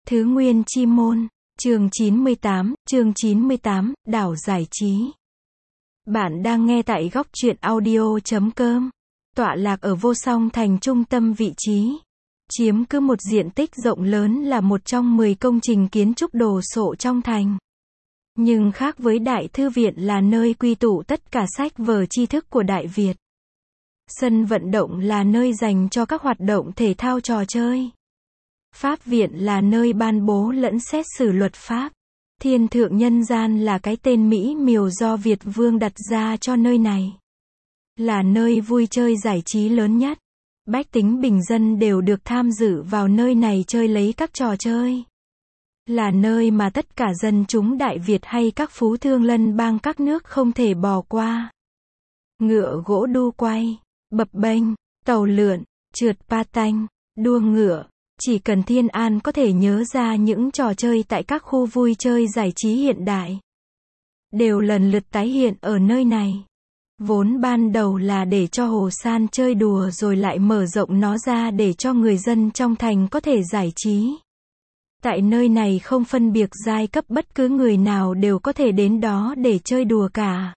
Thứ Nguyên Chi Môn, chương 98, đảo giải trí. Bạn đang nghe tại góc truyện audio.com. Tọa lạc ở Vô Song Thành trung tâm vị trí. Chiếm cứ một diện tích rộng lớn là một trong 10 công trình kiến trúc đồ sộ trong thành. Nhưng khác với Đại Thư Viện là nơi quy tụ tất cả sách vở tri thức của Đại Việt. Sân vận động là nơi dành cho các hoạt động thể thao trò chơi. Pháp viện là nơi ban bố lẫn xét xử luật pháp. Thiên thượng nhân gian là cái tên mỹ miều do Việt Vương đặt ra cho nơi này. Là nơi vui chơi giải trí lớn nhất. Bách tính bình dân đều được tham dự vào nơi này chơi lấy các trò chơi. Là nơi mà tất cả dân chúng Đại Việt hay các phú thương lân bang các nước không thể bỏ qua. Ngựa gỗ đu quay, bập bênh, tàu lượn, trượt patin, đua ngựa. Chỉ cần Thiên An có thể nhớ ra những trò chơi tại các khu vui chơi giải trí hiện đại, đều lần lượt tái hiện ở nơi này. Vốn ban đầu là để cho Hồ San chơi đùa rồi lại mở rộng nó ra để cho người dân trong thành có thể giải trí. Tại nơi này không phân biệt giai cấp, bất cứ người nào đều có thể đến đó để chơi đùa cả.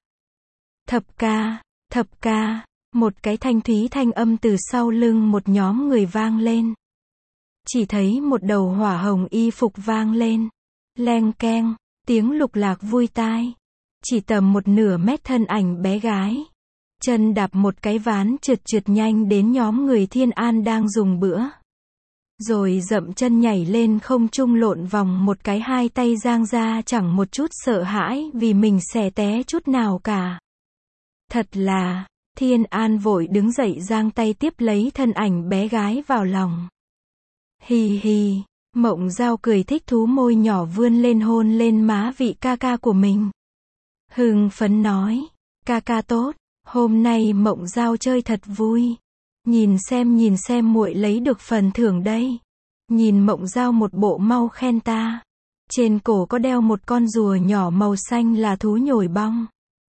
Thập ca, một cái thanh thúy thanh âm từ sau lưng một nhóm người vang lên. Chỉ thấy một đầu hỏa hồng y phục vang lên. Leng keng, tiếng lục lạc vui tai. Chỉ tầm một nửa mét thân ảnh bé gái. Chân đạp một cái ván trượt nhanh đến nhóm người Thiên An đang dùng bữa. Rồi dậm chân nhảy lên không trung lộn vòng một cái, hai tay giang ra chẳng một chút sợ hãi vì mình sẽ té chút nào cả. Thật là, Thiên An vội đứng dậy giang tay tiếp lấy thân ảnh bé gái vào lòng. Hì hì, Mộng Giao cười thích thú, môi nhỏ vươn lên hôn lên má vị ca ca của mình. Hưng phấn nói, ca ca tốt, hôm nay Mộng Giao chơi thật vui. Nhìn xem muội lấy được phần thưởng đây. Nhìn Mộng Giao một bộ mau khen ta. Trên cổ có đeo một con rùa nhỏ màu xanh là thú nhồi bong.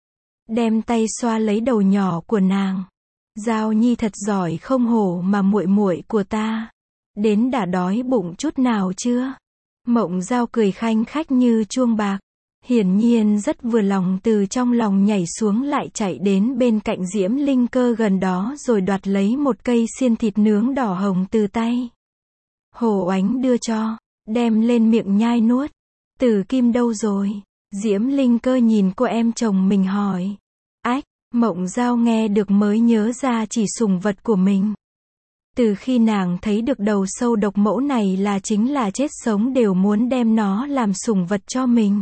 Đem tay xoa lấy đầu nhỏ của nàng. Giao nhi thật giỏi không hổ mà muội của ta. Đến đã đói bụng chút nào chưa? Mộng Giao cười khanh khách như chuông bạc. Hiển nhiên rất vừa lòng, từ trong lòng nhảy xuống lại chạy đến bên cạnh Diễm Linh Cơ gần đó rồi đoạt lấy một cây xiên thịt nướng đỏ hồng từ tay Hồ Oánh đưa cho, đem lên miệng nhai nuốt. Tử Kim đâu rồi? Diễm Linh Cơ nhìn cô em chồng mình hỏi. Ách, Mộng Giao nghe được mới nhớ ra chỉ sủng vật của mình. Từ khi nàng thấy được đầu sâu độc mẫu này là chính là chết sống đều muốn đem nó làm sủng vật cho mình.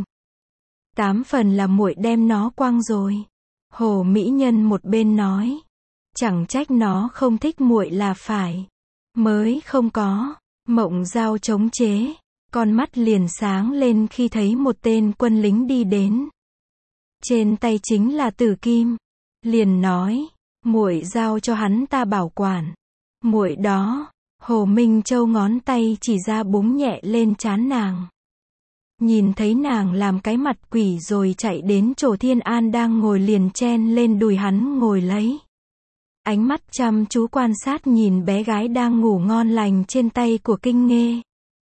8 phần là muội đem nó quăng rồi. Hồ mỹ nhân một bên nói. Chẳng trách nó không thích muội là phải. Mới không có. Mộng Giao chống chế. Con mắt liền sáng lên khi thấy một tên quân lính đi đến. Trên tay chính là Tử Kim. Liền nói. Muội giao cho hắn ta bảo quản. Muội đó. Hồ Minh Châu ngón tay chỉ ra búng nhẹ lên trán nàng. Nhìn thấy nàng làm cái mặt quỷ rồi chạy đến chỗ Thiên An đang ngồi, liền chen lên đùi hắn ngồi lấy. Ánh mắt chăm chú quan sát nhìn bé gái đang ngủ ngon lành trên tay của Kinh Nghê.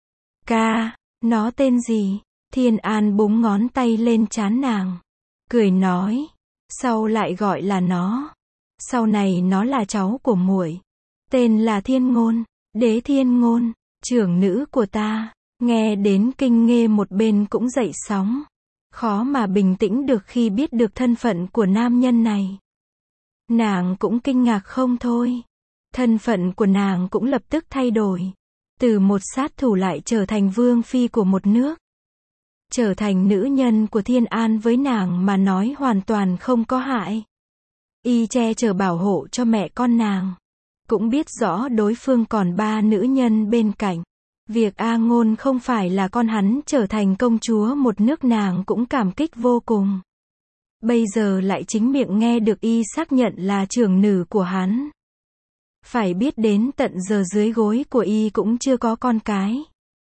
Ca, nó tên gì? Thiên An búng ngón tay lên trán nàng. Cười nói. Sau lại gọi là nó. Sau này nó là cháu của muội. Tên là Thiên Ngôn. Đế Thiên Ngôn. Trưởng nữ của ta. Nghe đến Kinh Nghê một bên cũng dậy sóng. Khó mà bình tĩnh được khi biết được thân phận của nam nhân này. Nàng cũng kinh ngạc không thôi. Thân phận của nàng cũng lập tức thay đổi. Từ một sát thủ lại trở thành vương phi của một nước. Trở thành nữ nhân của Thiên An với nàng mà nói hoàn toàn không có hại. Y che chở bảo hộ cho mẹ con nàng. Cũng biết rõ đối phương còn 3 nữ nhân bên cạnh. Việc A Ngôn không phải là con hắn trở thành công chúa một nước nàng cũng cảm kích vô cùng. Bây giờ lại chính miệng nghe được y xác nhận là trưởng nữ của hắn. Phải biết đến tận giờ dưới gối của y cũng chưa có con cái.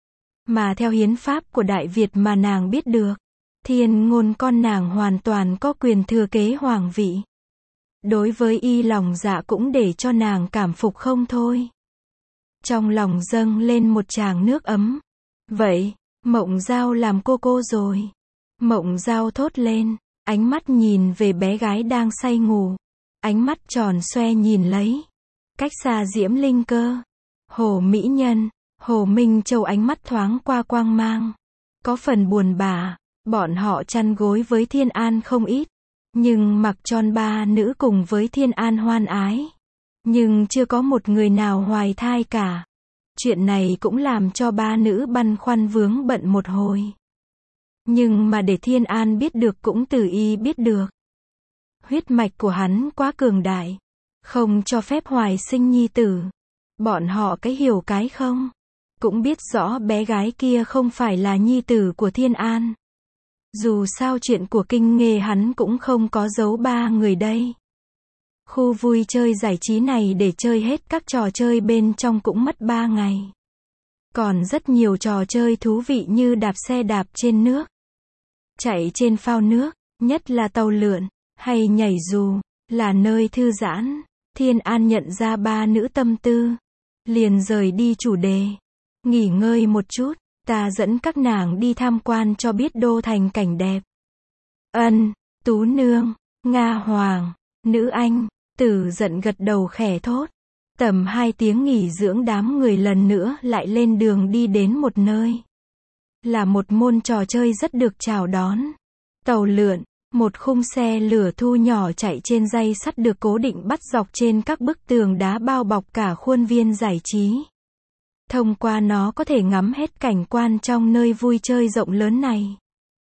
Mà theo hiến pháp của Đại Việt mà nàng biết được, Thiên Ngôn con nàng hoàn toàn có quyền thừa kế hoàng vị. Đối với y lòng dạ cũng để cho nàng cảm phục không thôi. Trong lòng dâng lên một tràng nước ấm. Vậy, Mộng Dao làm cô rồi. Mộng Dao thốt lên, ánh mắt nhìn về bé gái đang say ngủ. Ánh mắt tròn xoe nhìn lấy. Cách xa Diễm Linh Cơ, Hồ Mỹ Nhân, Hồ Minh Châu ánh mắt thoáng qua quang mang. Có phần buồn bã, bọn họ chăn gối với Thiên An không ít. Nhưng mặc tròn ba nữ cùng với Thiên An hoan ái. Nhưng chưa có một người nào hoài thai cả. Chuyện này cũng làm cho ba nữ băn khoăn vướng bận một hồi. Nhưng mà để Thiên An biết được cũng từ y biết được. Huyết mạch của hắn quá cường đại. Không cho phép hoài sinh nhi tử. Bọn họ cái hiểu cái không. Cũng biết rõ bé gái kia không phải là nhi tử của Thiên An. Dù sao chuyện của Kinh Nghê hắn cũng không có giấu ba người đây. Khu vui chơi giải trí này để chơi hết các trò chơi bên trong cũng mất 3 ngày. Còn rất nhiều trò chơi thú vị như đạp xe đạp trên nước, chạy trên phao nước, nhất là tàu lượn, hay nhảy dù, là nơi thư giãn. Thiên An nhận ra ba nữ tâm tư, liền rời đi chủ đề. Nghỉ ngơi một chút, ta dẫn các nàng đi tham quan cho biết đô thành cảnh đẹp. Ân, Tú Nương, Nga Hoàng, Nữ Anh, Tử giận gật đầu khẽ thốt. Tầm 2 tiếng nghỉ dưỡng đám người lần nữa lại lên đường đi đến một nơi. Là một môn trò chơi rất được chào đón. Tàu lượn, một khung xe lửa thu nhỏ chạy trên dây sắt được cố định bắt dọc trên các bức tường đá bao bọc cả khuôn viên giải trí. Thông qua nó có thể ngắm hết cảnh quan trong nơi vui chơi rộng lớn này.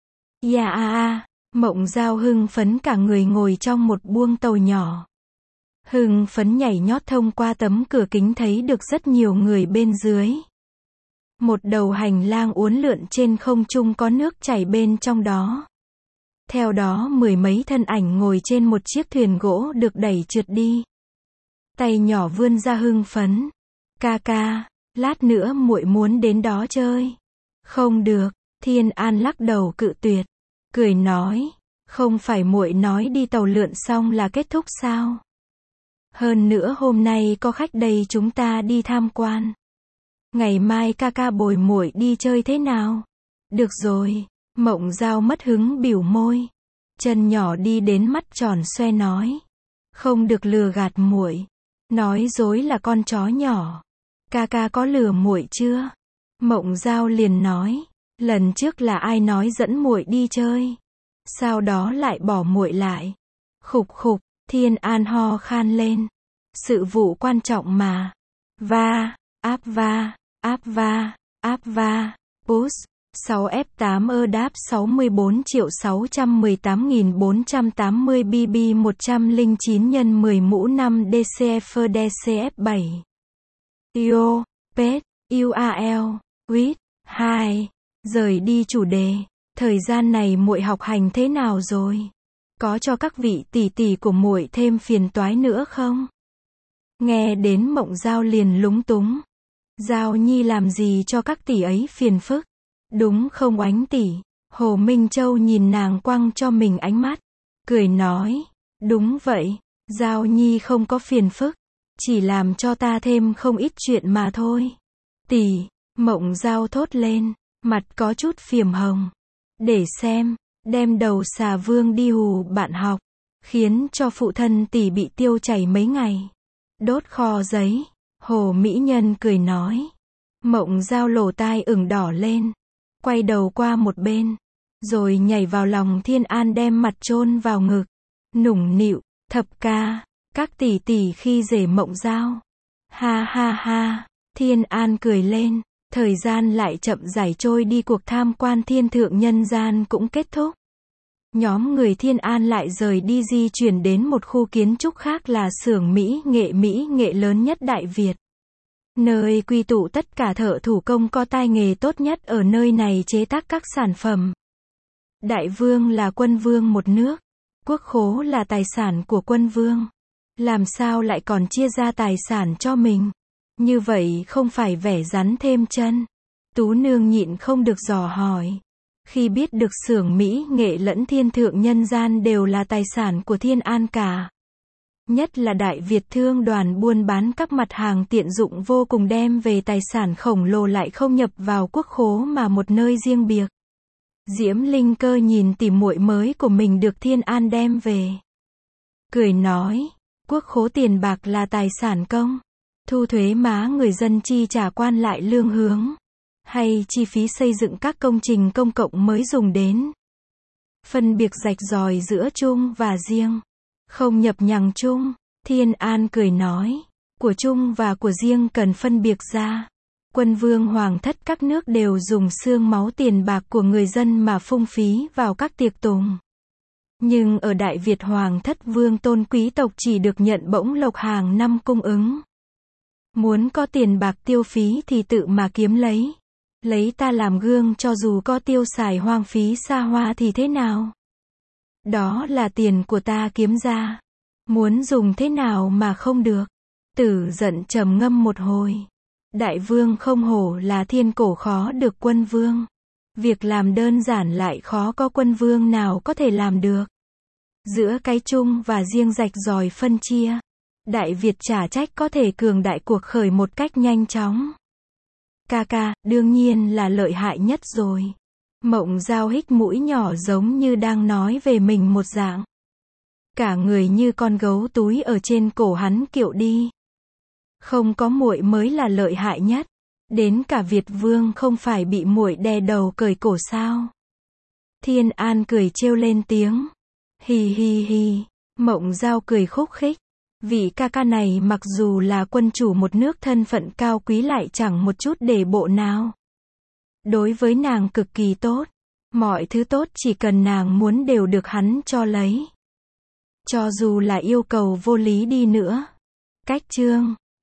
Mộng Dao hưng phấn cả người ngồi trong một buông tàu nhỏ. Hưng phấn nhảy nhót thông qua tấm cửa kính thấy được rất nhiều người bên dưới. Một đầu hành lang uốn lượn trên không trung có nước chảy bên trong đó. Theo đó 10 mấy thân ảnh ngồi trên một chiếc thuyền gỗ được đẩy trượt đi. Tay nhỏ vươn ra hưng phấn. Ca ca, lát nữa muội muốn đến đó chơi. Không được, Thiên An lắc đầu cự tuyệt. Cười nói, không phải muội nói đi tàu lượn xong là kết thúc sao? Hơn nữa hôm nay có khách đây chúng ta đi tham quan. Ngày mai ca ca bồi muội đi chơi thế nào? Được rồi, Mộng Dao mất hứng bỉu môi. Chân nhỏ đi đến mắt tròn xoe nói. Không được lừa gạt muội. Nói dối là con chó nhỏ. Ca ca có lừa muội chưa? Mộng Dao liền nói. Lần trước là ai nói dẫn muội đi chơi? Sau đó lại bỏ muội lại. Khục khục, Thiên An ho khan lên. Sự vụ quan trọng mà. Áp va, push, 6F8 đáp 64.618.480 BB 109 x 10 mũ 5 DCF DCF7. Yo, pet, UAL, with, 2. Rời đi chủ đề. Thời gian này muội học hành thế nào rồi? Có cho các vị tỷ tỷ của muội thêm phiền toái nữa không? Nghe đến Mộng Dao liền lúng túng. Dao Nhi làm gì cho các tỷ ấy phiền phức? Đúng không Oánh tỷ? Hồ Minh Châu nhìn nàng quăng cho mình ánh mắt. Cười nói. Đúng vậy. Dao Nhi không có phiền phức. Chỉ làm cho ta thêm không ít chuyện mà thôi. Tỷ, Mộng Dao thốt lên. Mặt có chút phiềm hồng. Để xem. Đem đầu xà vương đi hù bạn học. Khiến cho phụ thân tỷ bị tiêu chảy mấy ngày. Đốt kho giấy. Hồ Mỹ Nhân cười nói. Mộng Dao lỗ tai ửng đỏ lên. Quay đầu qua một bên. Rồi nhảy vào lòng Thiên An đem mặt chôn vào ngực. Nũng nịu. Thập ca. Các tỷ tỷ khi dễ Mộng Dao. Ha ha ha. Thiên An cười lên. Thời gian lại chậm rãi trôi đi, cuộc tham quan thiên thượng nhân gian cũng kết thúc. Nhóm người Thiên An lại rời đi di chuyển đến một khu kiến trúc khác là xưởng mỹ nghệ lớn nhất Đại Việt. Nơi quy tụ tất cả thợ thủ công có tay nghề tốt nhất ở nơi này chế tác các sản phẩm. Đại vương là quân vương một nước. Quốc khố là tài sản của quân vương. Làm sao lại còn chia ra tài sản cho mình? Như vậy không phải vẻ rắn thêm chân. Tú Nương nhịn không được dò hỏi. Khi biết được xưởng mỹ nghệ lẫn thiên thượng nhân gian đều là tài sản của Thiên An cả. Nhất là Đại Việt Thương đoàn buôn bán các mặt hàng tiện dụng vô cùng đem về tài sản khổng lồ lại không nhập vào quốc khố mà một nơi riêng biệt. Diễm Linh Cơ nhìn tỉ muội mới của mình được Thiên An đem về. Cười nói, quốc khố tiền bạc là tài sản công. Thu thuế má người dân chi trả quan lại lương hướng. Hay chi phí xây dựng các công trình công cộng mới dùng đến. Phân biệt rạch ròi giữa chung và riêng. Không nhập nhằng chung. Thiên An cười nói, của chung và của riêng cần phân biệt ra. Quân vương hoàng thất các nước đều dùng xương máu tiền bạc của người dân mà phung phí vào các tiệc tùng. Nhưng ở Đại Việt hoàng thất vương tôn quý tộc chỉ được nhận bổng lộc hàng năm cung ứng. Muốn có tiền bạc tiêu phí thì tự mà kiếm lấy. Lấy ta làm gương cho dù có tiêu xài hoang phí xa hoa thì thế nào? Đó là tiền của ta kiếm ra. Muốn dùng thế nào mà không được? Tử giận trầm ngâm một hồi. Đại vương không hổ là thiên cổ khó được quân vương. Việc làm đơn giản lại khó có quân vương nào có thể làm được. Giữa cái chung và riêng rạch ròi phân chia. Đại Việt trả trách có thể cường đại cuộc khởi một cách nhanh chóng. Ca, đương nhiên là lợi hại nhất rồi. Mộng Giao hích mũi nhỏ giống như đang nói về mình một dạng. Cả người như con gấu túi ở trên cổ hắn kiệu đi. Không có muội mới là lợi hại nhất. Đến cả Việt vương không phải bị muội đè đầu cởi cổ sao? Thiên An cười trêu lên tiếng. Hì hì hì. Mộng Giao cười khúc khích. Vị ca này mặc dù là quân chủ một nước thân phận cao quý lại chẳng một chút để bộ nào. Đối với nàng cực kỳ tốt. Mọi thứ tốt chỉ cần nàng muốn đều được hắn cho lấy. Cho dù là yêu cầu vô lý đi nữa. Cách chương